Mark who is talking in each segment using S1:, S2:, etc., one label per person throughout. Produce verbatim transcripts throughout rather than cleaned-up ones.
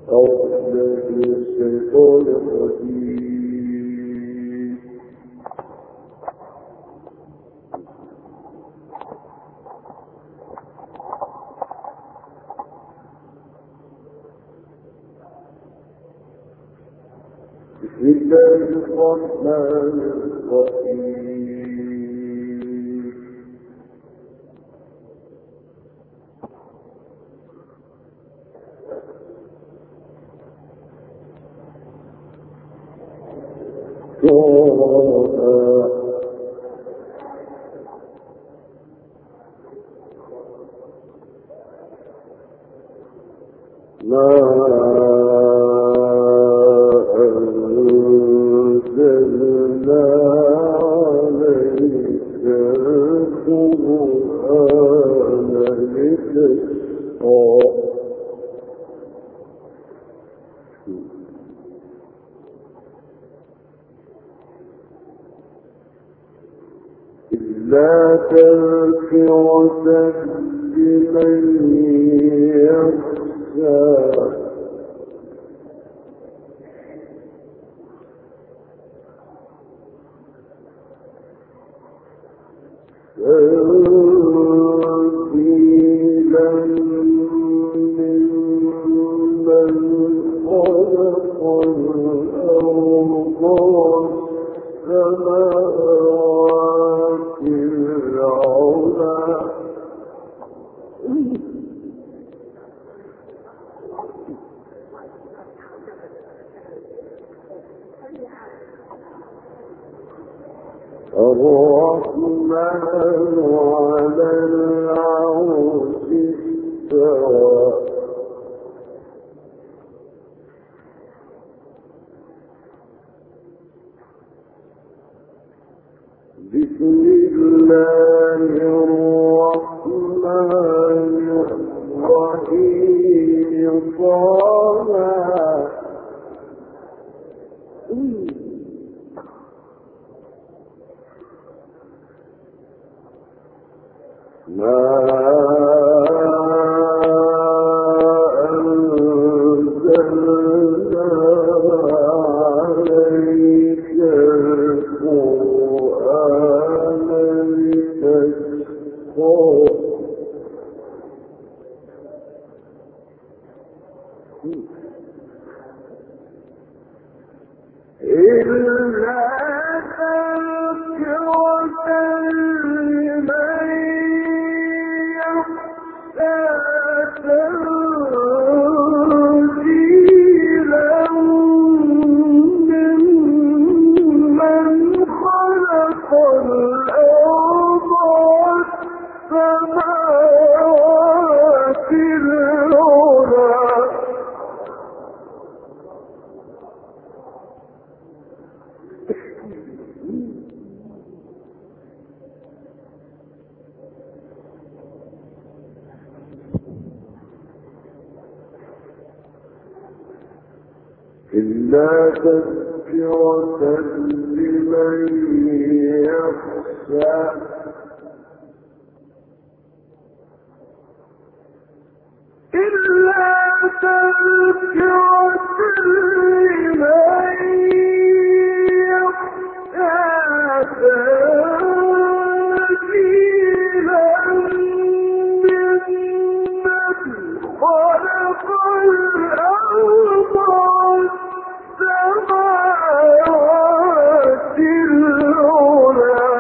S1: لا تذكرة لمن يخشى تنزيلا ممن خلق الأرض والسماوات العلى الرحمن على العرش استوى بسم الله الرحمن الرحيم طه ما أنزلنا عليك القرآن لتشقى إلا تذكرة لمن يخشى تنزيلا ممن خلق الأرض والسماوات العلى إلا تذكرة لمن يخشى إلا تذكرة لمن يخشى تنزيلا ممن خلق الأرض والسماوات العلى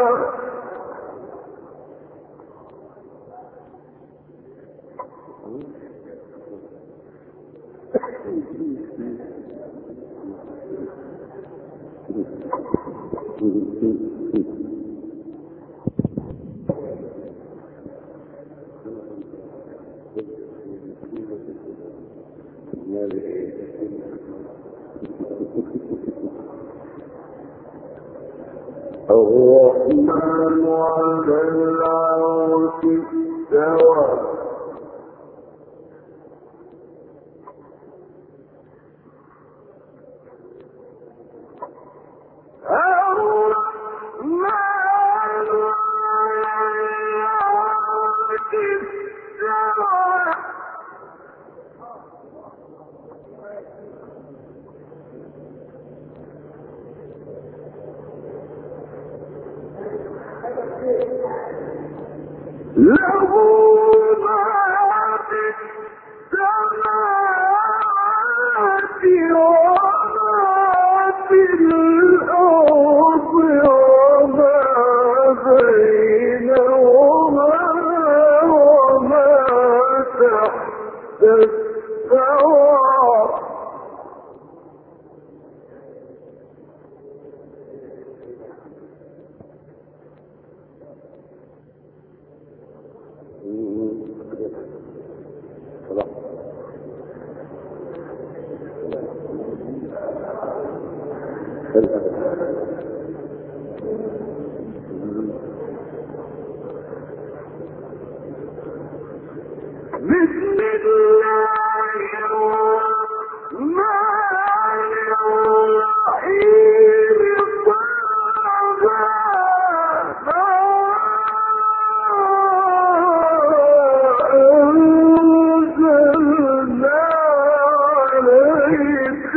S1: الرحمن على العرش استوى له ما في السماوات وما في الأرض وما بينهما وما تحت الثرى. بسم الله الرحمن الرحيم. أنزلنا عليك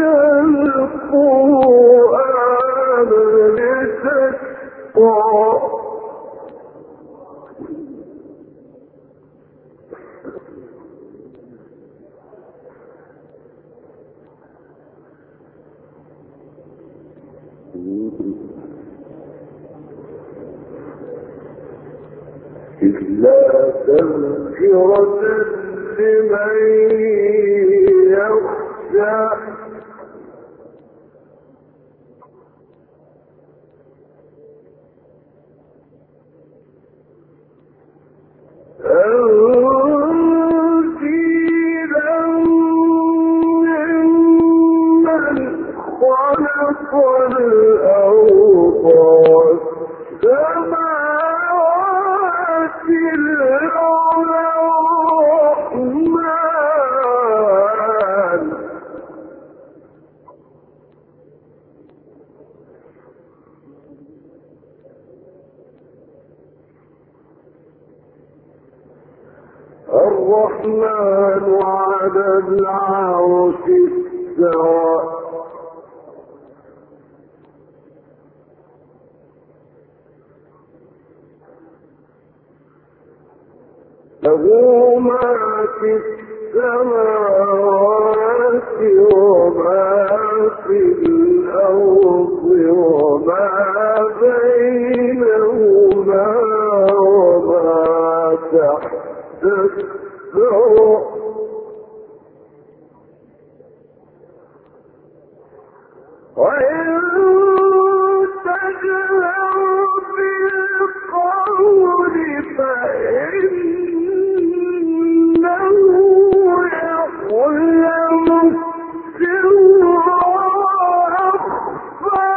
S1: القرآن لتشقى. إلا تذكرة لمن يخشى. تنزيلا ممن خلق الأرض والسماوات العلى الرحمن. الرحمن على العرش استوى. له ما في السماوات وما في الأرض وما بينهما وما تحت الثرى. وإن تجهر بالقول فإنه يعلم السر وأخفى.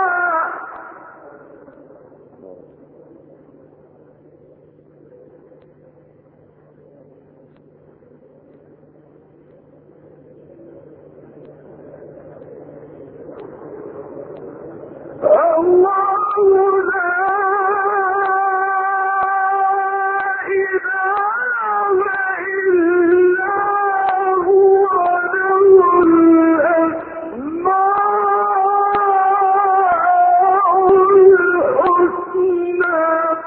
S1: الله لا إله إلا هو له الأسماء الحسنى.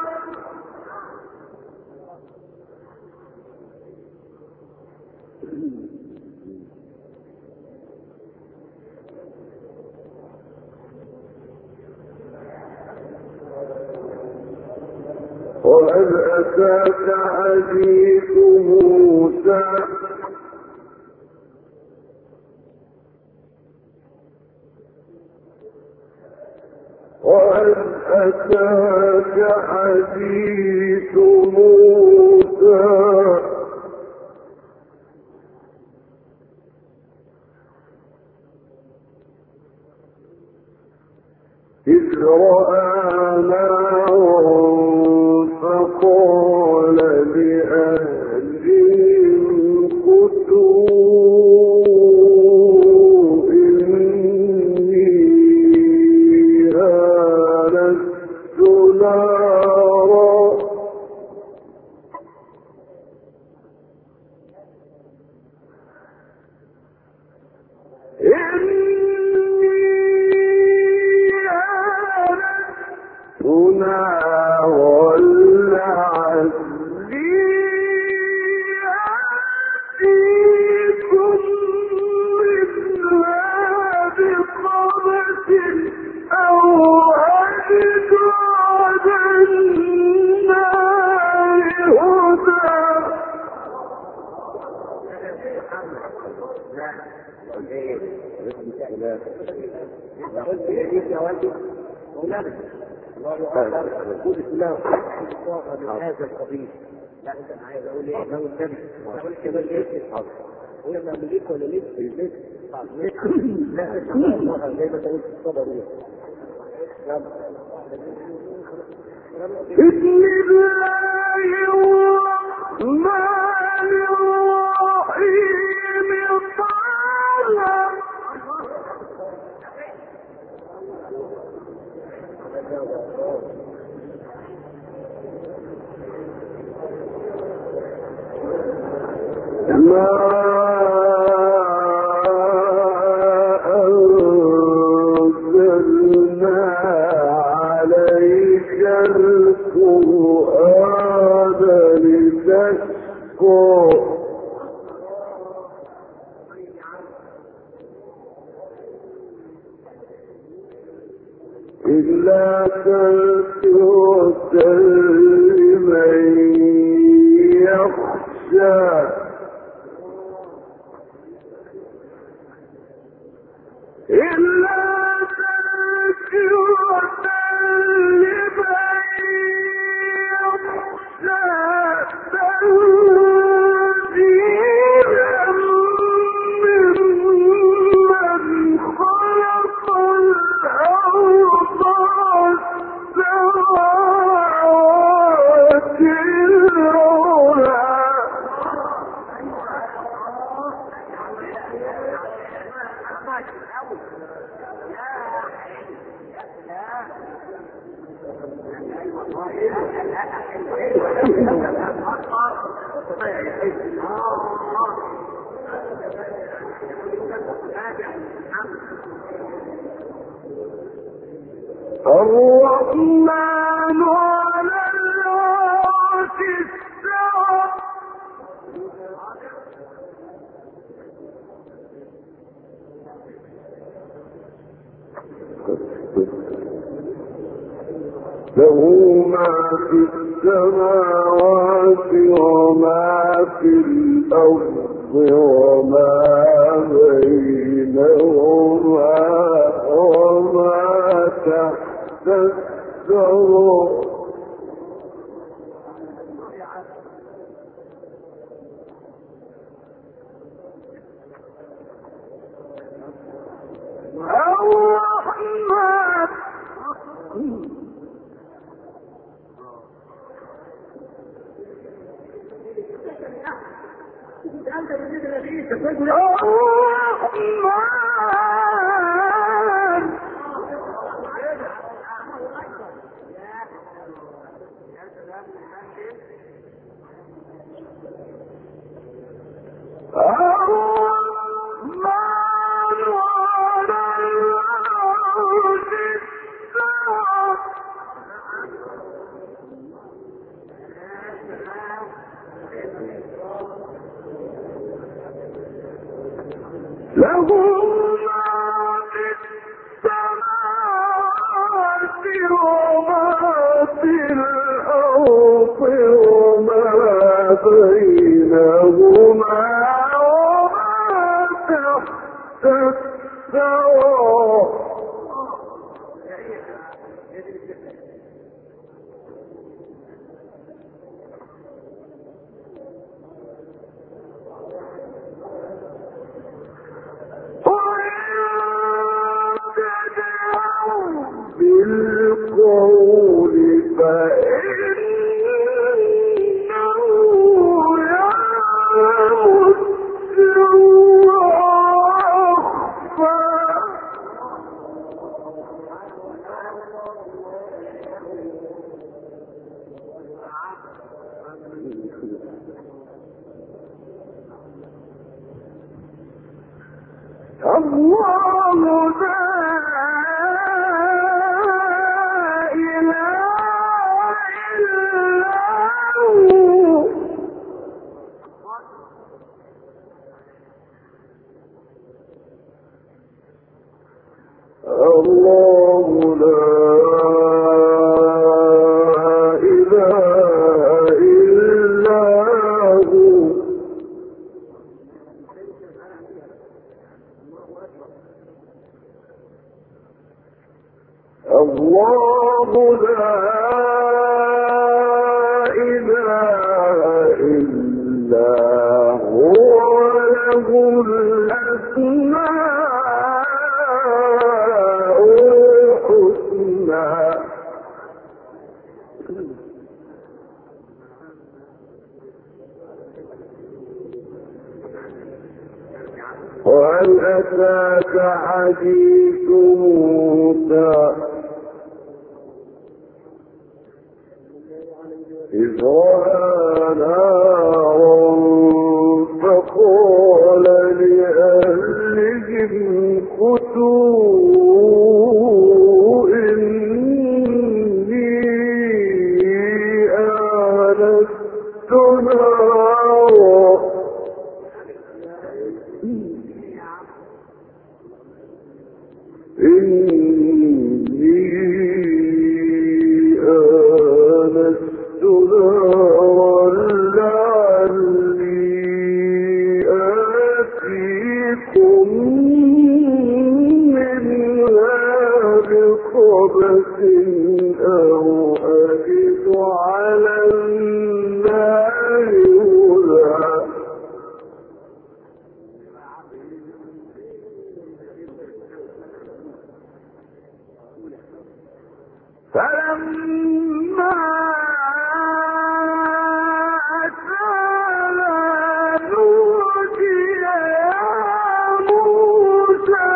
S1: وهل أتاك حديث موسى. وهل أتاك حديث موسى. إذ رأى نارا فقال لأهلهم كثوا إني آنست نارا. نارا لعلي
S2: ايه قلت ايه يا والدي مولانا الله اكبر قول بسم الله من هذا القبيل. لا انا عايز اقول ايه لو النبي اقول كده ليه حاضر هو ما بيجيك ولا ليه ليه لا لا زي ما تقول الصبر
S1: بسم الله الرحمن الرحيم طه ما أنزلنا عليك القرآن لتشقى إلا تذكرة لمن يخشى إلا تذكرة لمن يخشى تنزيلا ممن خلق الأرض والسماوات العلى الرحمن على العرش استوى له ما في السماوات وما في الأرض وما بينهما وما تحت الثرى الرحمن أنت بالنسبة لديك تقول الرحمن الرحمن على العرش استوى له ما في السماوات وما في الأرض وما بينهما وما تحت الثرى بالقول فإنه يعلم السر وأخفى الله لا الله لا إله إلا هو الله لا إله إلا هو له الأسماء الحسنى وهل أتاك حديث موسى إذ رأى نارا فقال لأهلهم كثوا إني آنست نارا إني آنست نارا لعلي آتيكم منها بقبس أو أجد على النار هدى فلما أتانا نودي يا موسى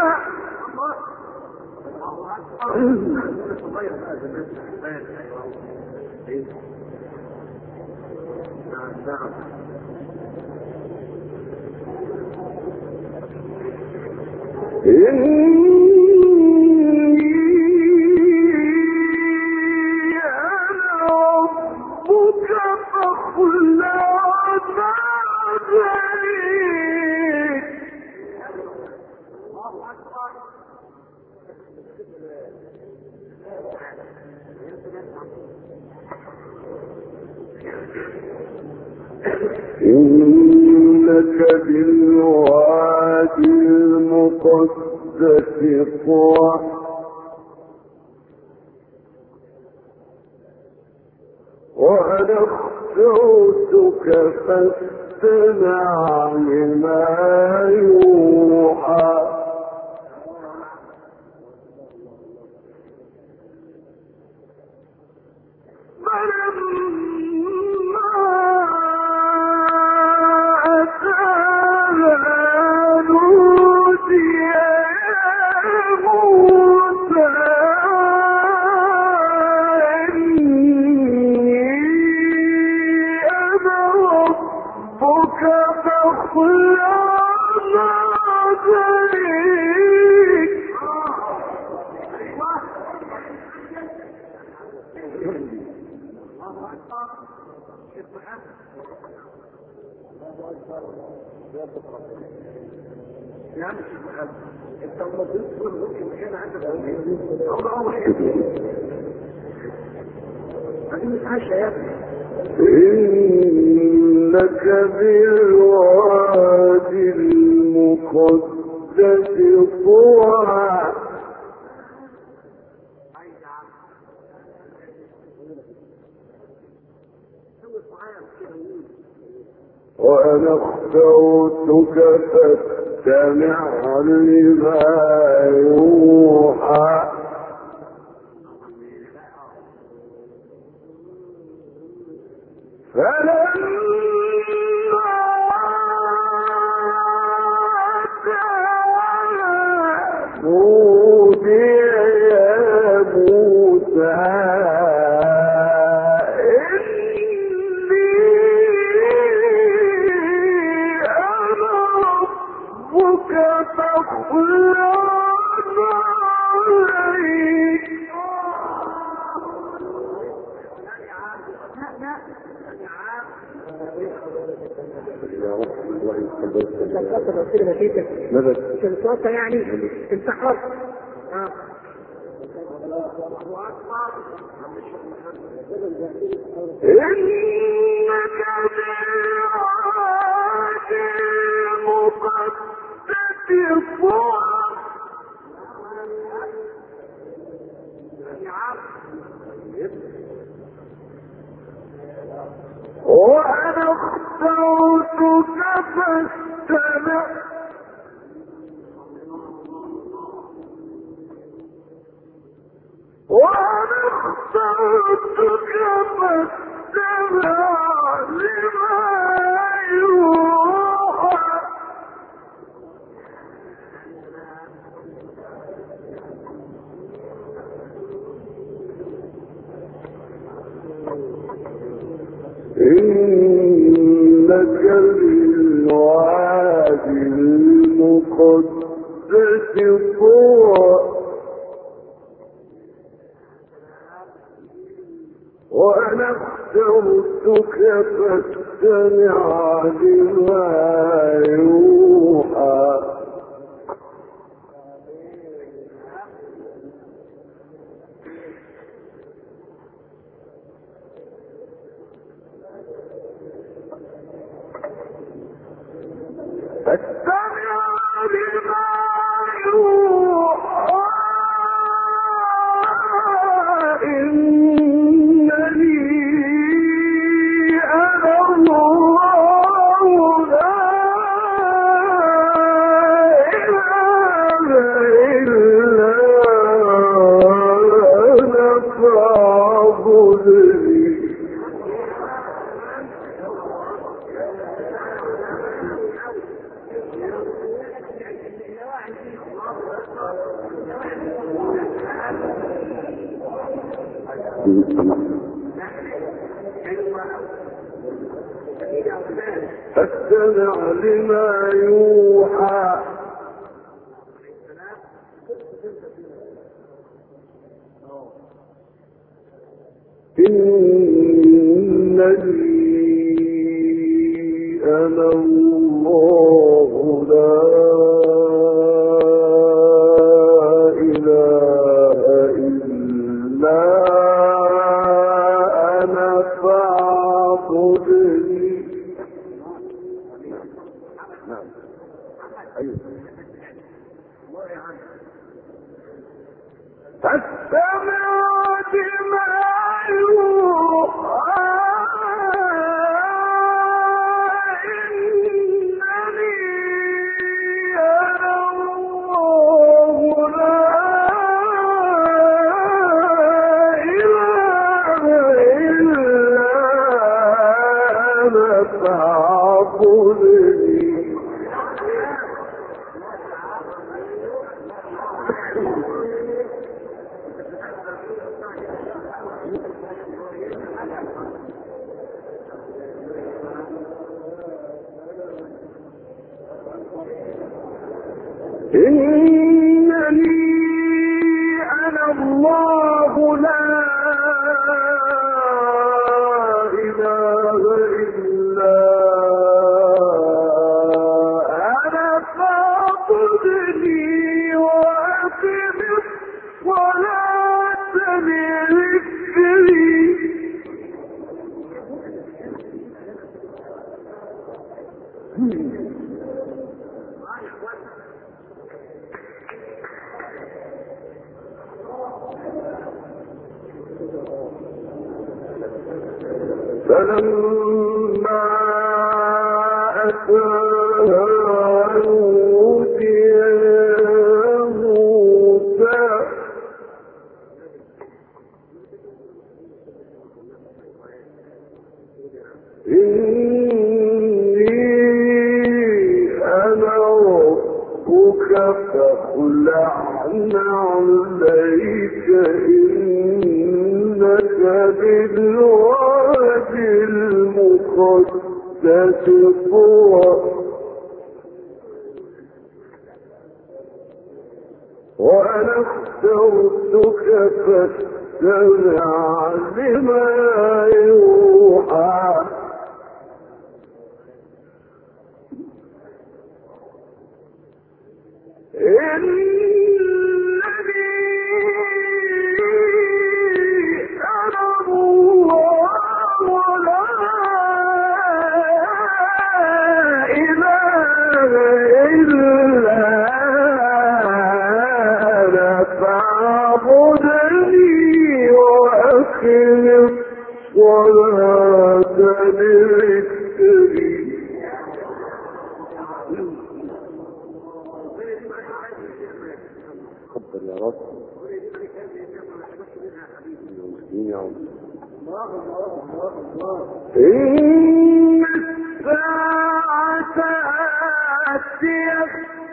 S1: إنك بالوادي المقدس طوى وأنا اخترتك فاستمع لما يوحى إنك بالوادي المقدس طوى وأنا اخترتك فاستمع لما يوحى فلما نودي يا موسى إني أنا ربك فاخلع عليك مش الصوتة يعني انت حر اه إنك بالوادي المقدس طوى
S3: وأنا اخترتك فاستمع لما يوحى إنك بالواد المقدس طوى وأنا اخترتك فاستمع لما يوحى فاستمع لما يوحى إنني أنا الله لا إله إلا أنا فاعبدني فاستمع لما يوحى إنني أنا الله لا إله إلا أنا فاعبدني فاستمع لما يوحى إنني أنا الله لا إله إلا أنا فاعبدني إنني أنا الله لا إله إلا أنا فاعبدني وأقم الصلاة لذكري فلما أتاها نودي يا موسى إني أنا ربك فاخلع عليك إنك بالواد المقدس طوى وأنا اخترتك فاستمع لما يوحى إنني أنا الله لا إله إلا أنا فاعبدني وأقم الصلاة لذكري يا رب. يا رب. إن الساعة آتية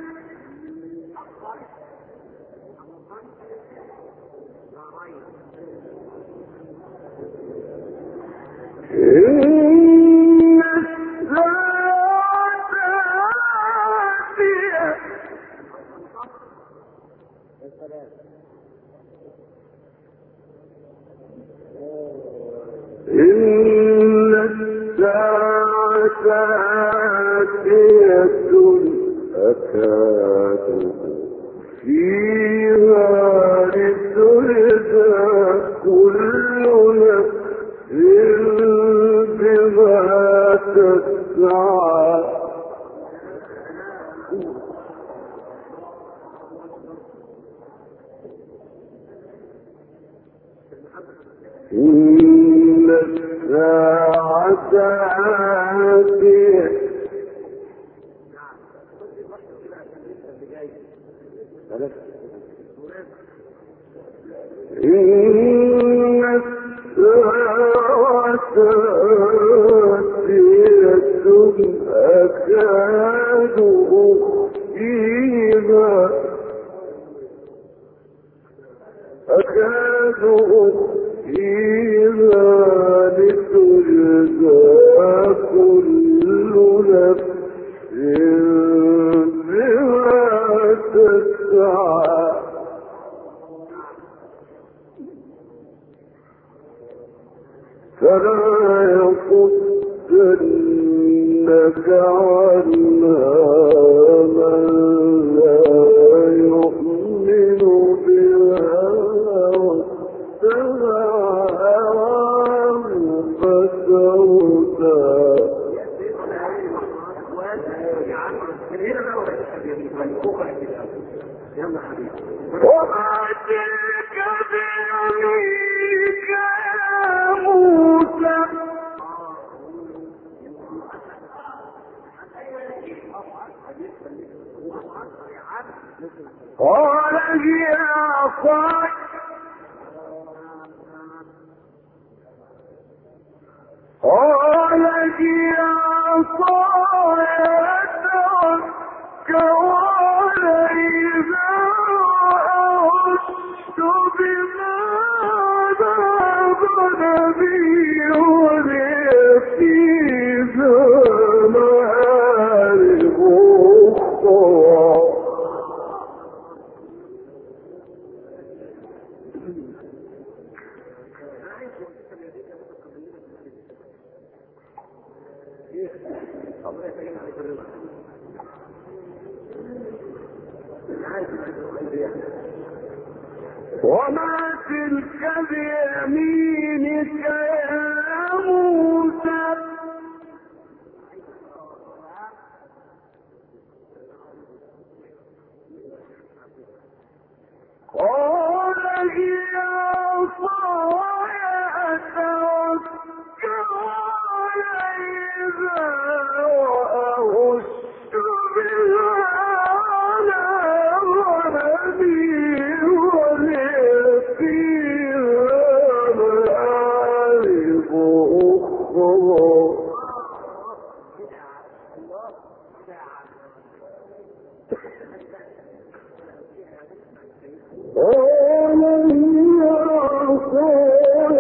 S3: إن الساعة آتية إن الساعة آتية أكاد فيها لتجزى كل نفس بما تسعى إن الساعة آتية إن الساعة آتية أكاد أخفيها أكاد أخفيها لتجزى كل نفس بما تسعى فلا يصدنك عنها من لا يؤمن بها واتبع هواه فتردى وما تلك بيمينك يا موسى قال هي عصاي قال هي عصاي أتوكل عليها وأعش بما ذهب بي ولي فيها مآرب أخرى وما تلك بيمينك يا موسى قال هي عصاي أتوكل عليها وأهش بها على غنمي ولي فيها مآرب أخرى قال هي عصاي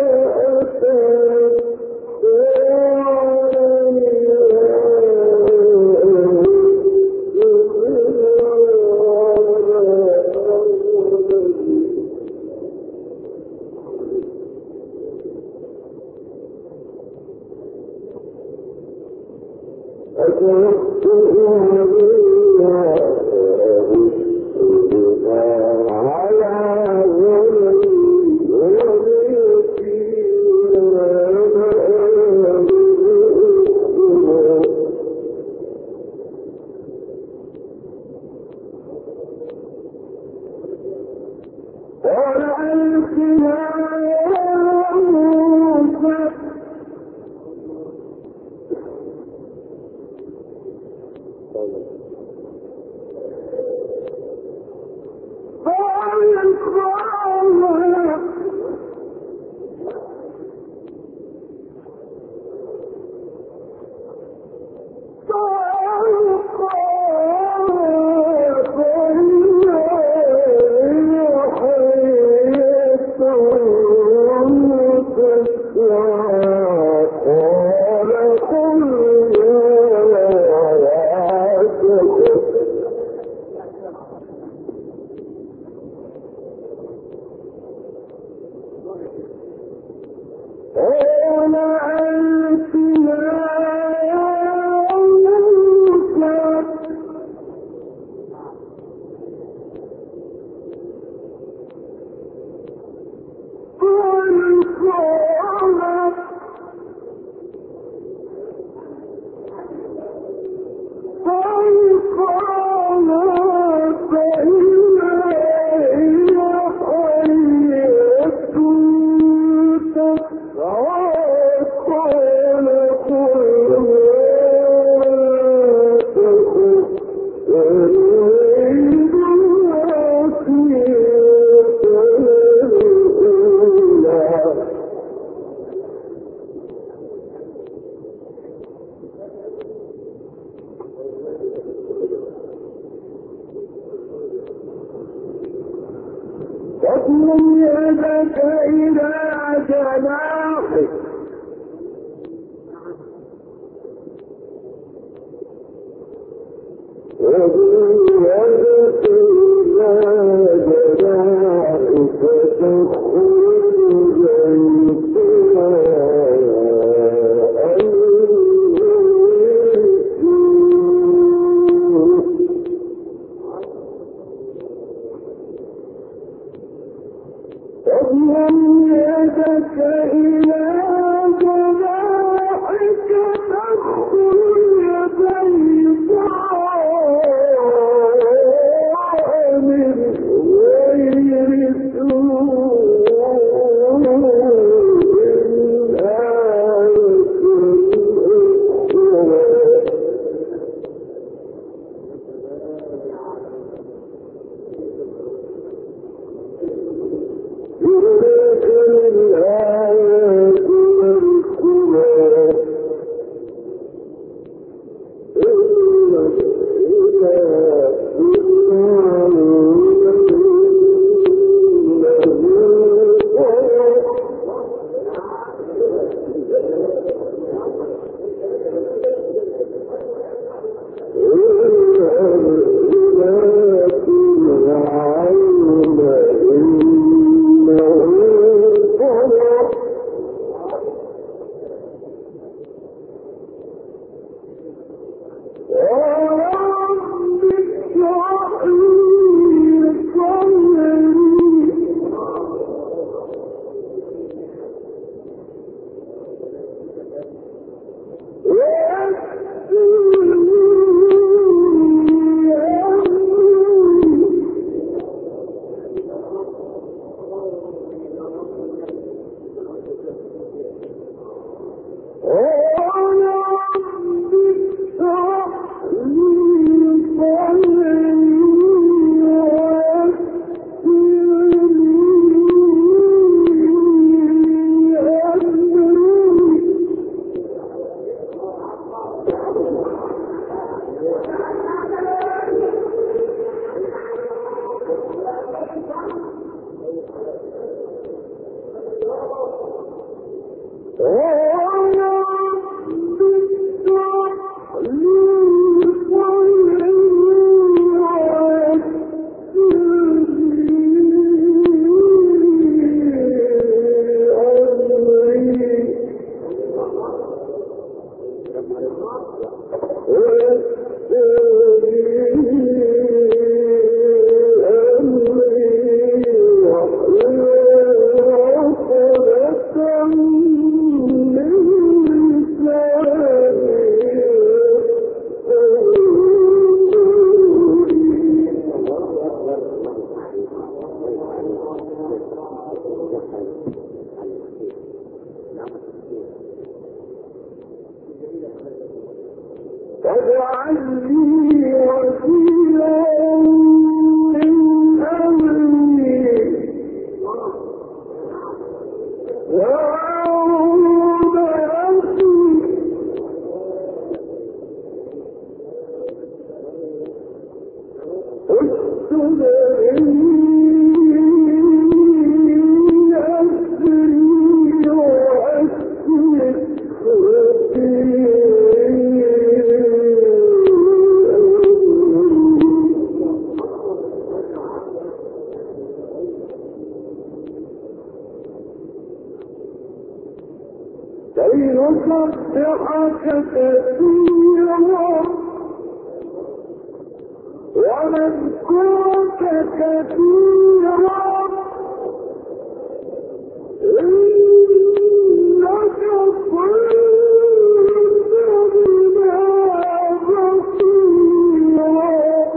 S3: قال واضم يدك إلى جناحك واضم يدك إلى جناحك تخرج واضم يدك إلى جناحك تخرج بيضاء من غير سوء من نسبحك كثيرا ونذكرك كثيرا إنك كنت بنا بصيرا.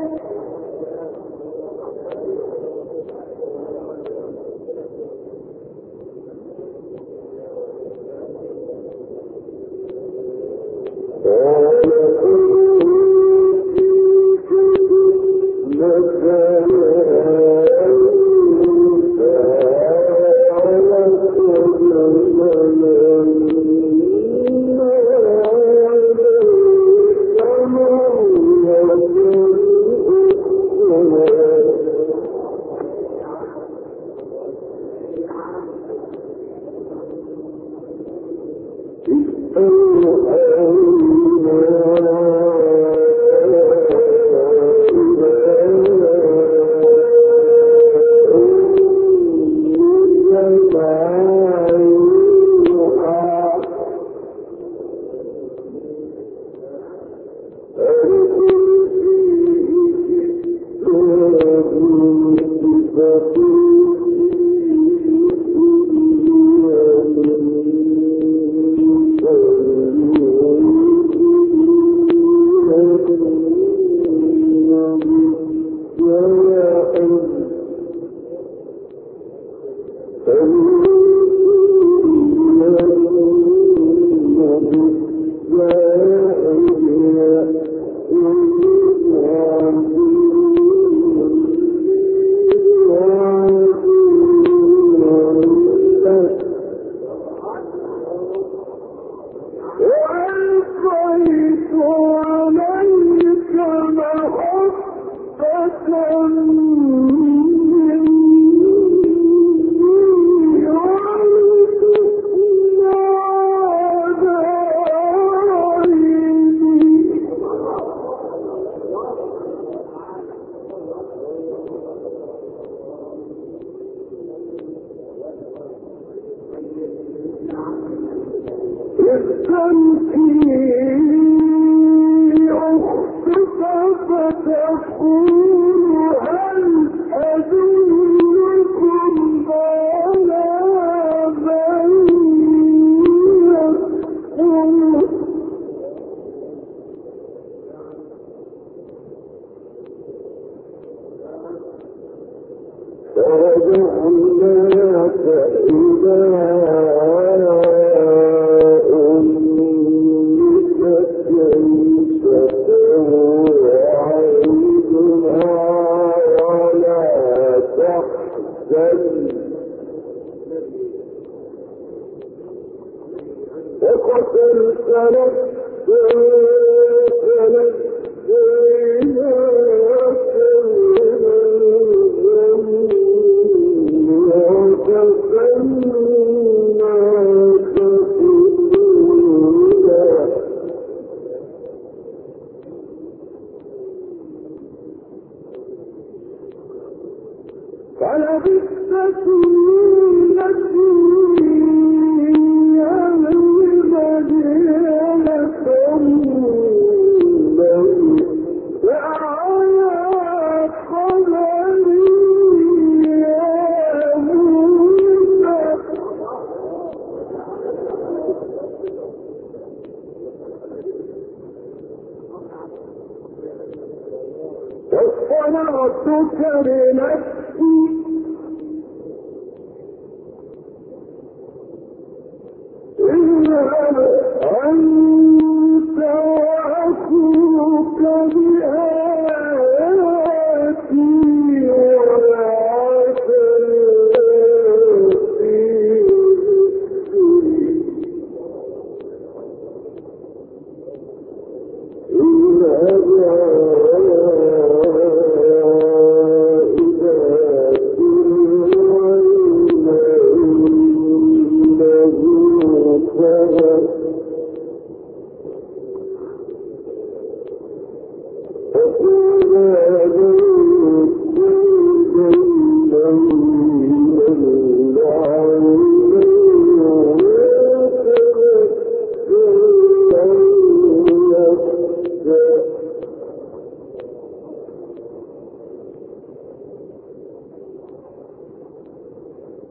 S3: واصطنعتك لنفسي اذهب أنت وأخوك بآياتي ولا تلقي إذهب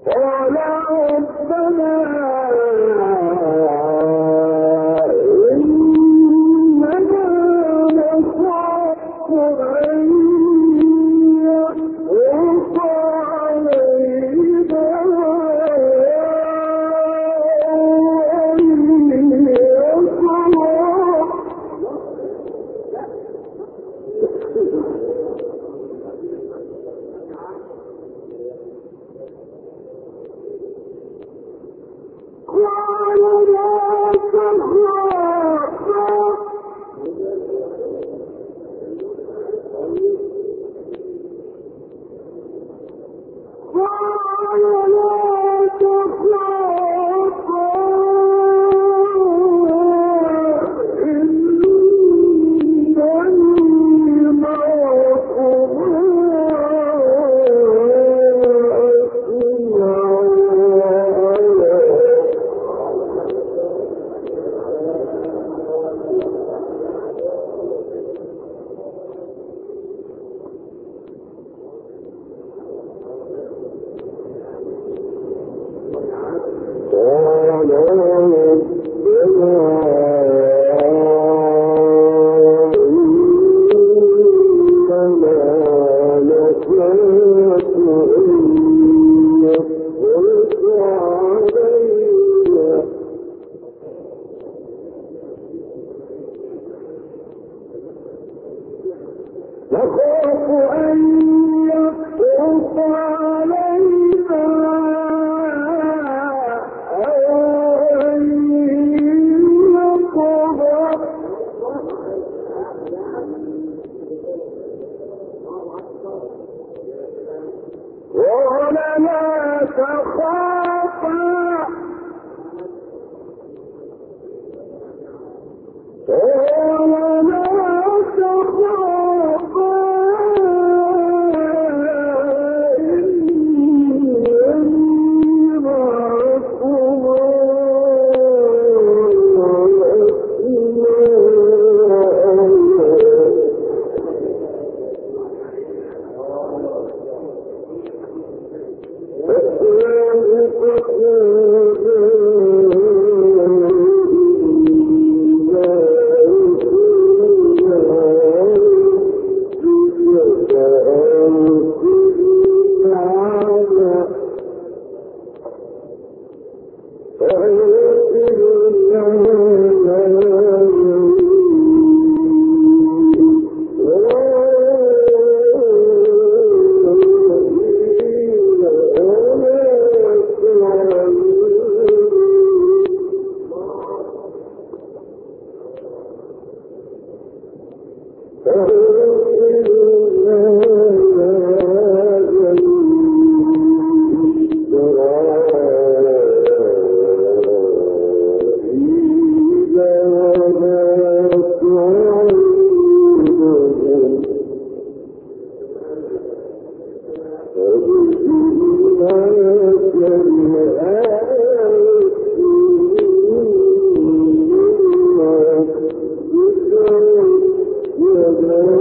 S3: Thank you.